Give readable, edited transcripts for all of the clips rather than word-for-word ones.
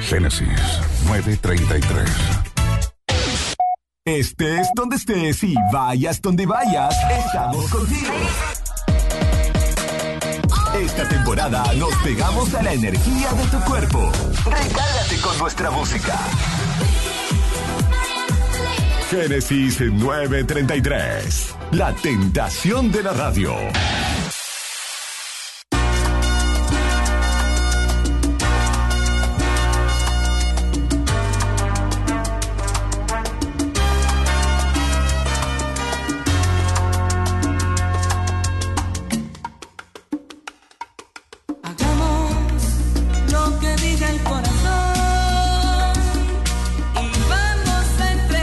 Génesis 9:33. Estés donde estés y vayas donde vayas, estamos contigo. Esta temporada nos pegamos a la energía de tu cuerpo. Recárgate con nuestra música. Génesis 9:33. La tentación de la radio.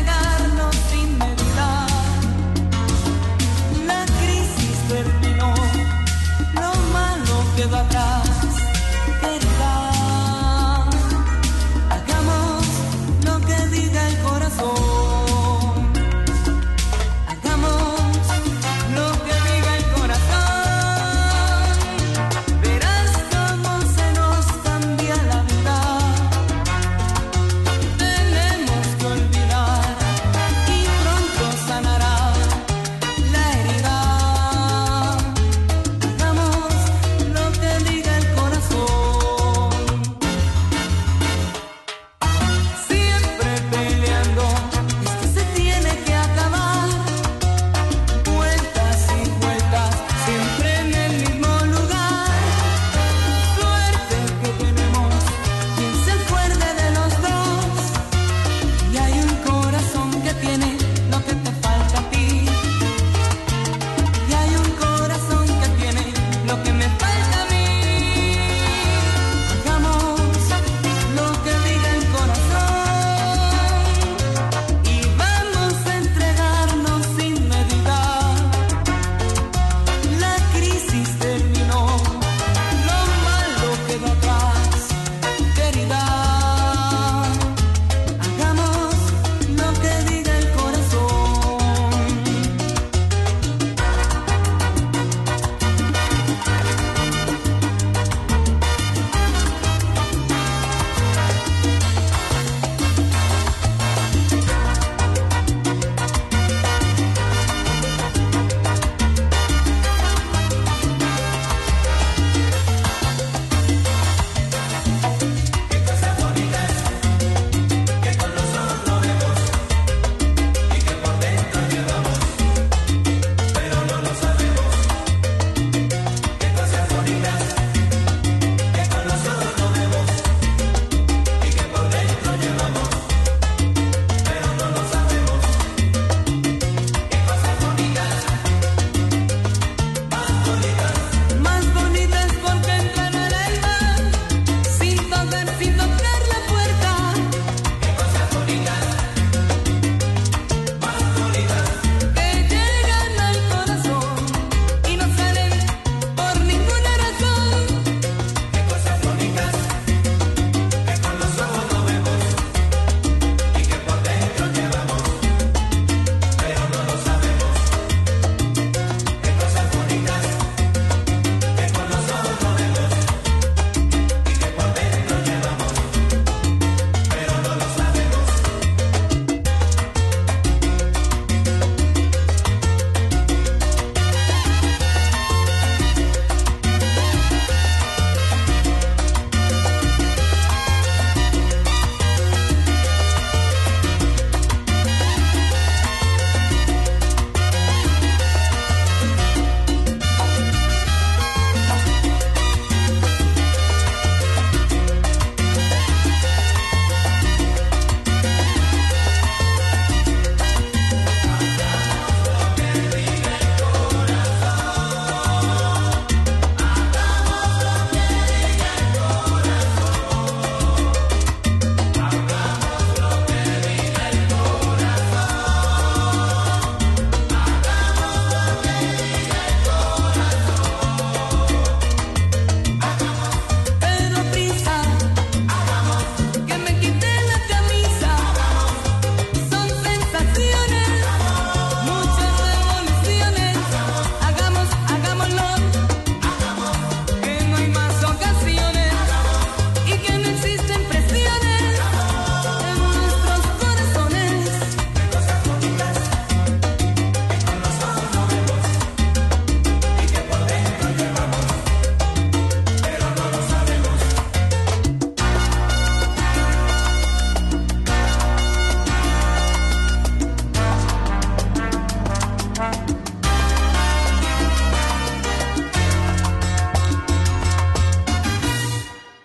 No.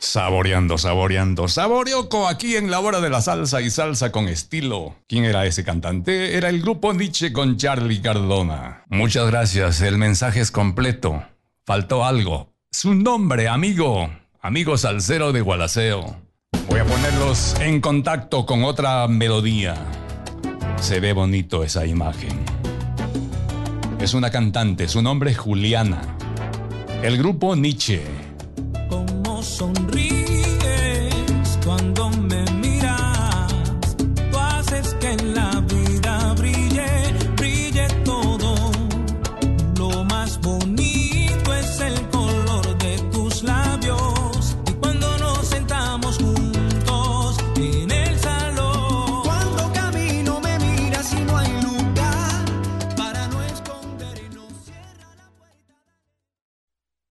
Saboreando, saboreando, saborioco aquí en la hora de la salsa y salsa con estilo. ¿Quién era ese cantante? Era el grupo Nietzsche con Charlie Cardona. Muchas gracias, el mensaje es completo. Faltó algo. Su nombre, amigo salsero de Gualaceo. Voy a ponerlos en contacto con otra melodía. Se ve bonito esa imagen. Es una cantante, su nombre es Juliana. El grupo Nietzsche. Cómo sonríes cuando me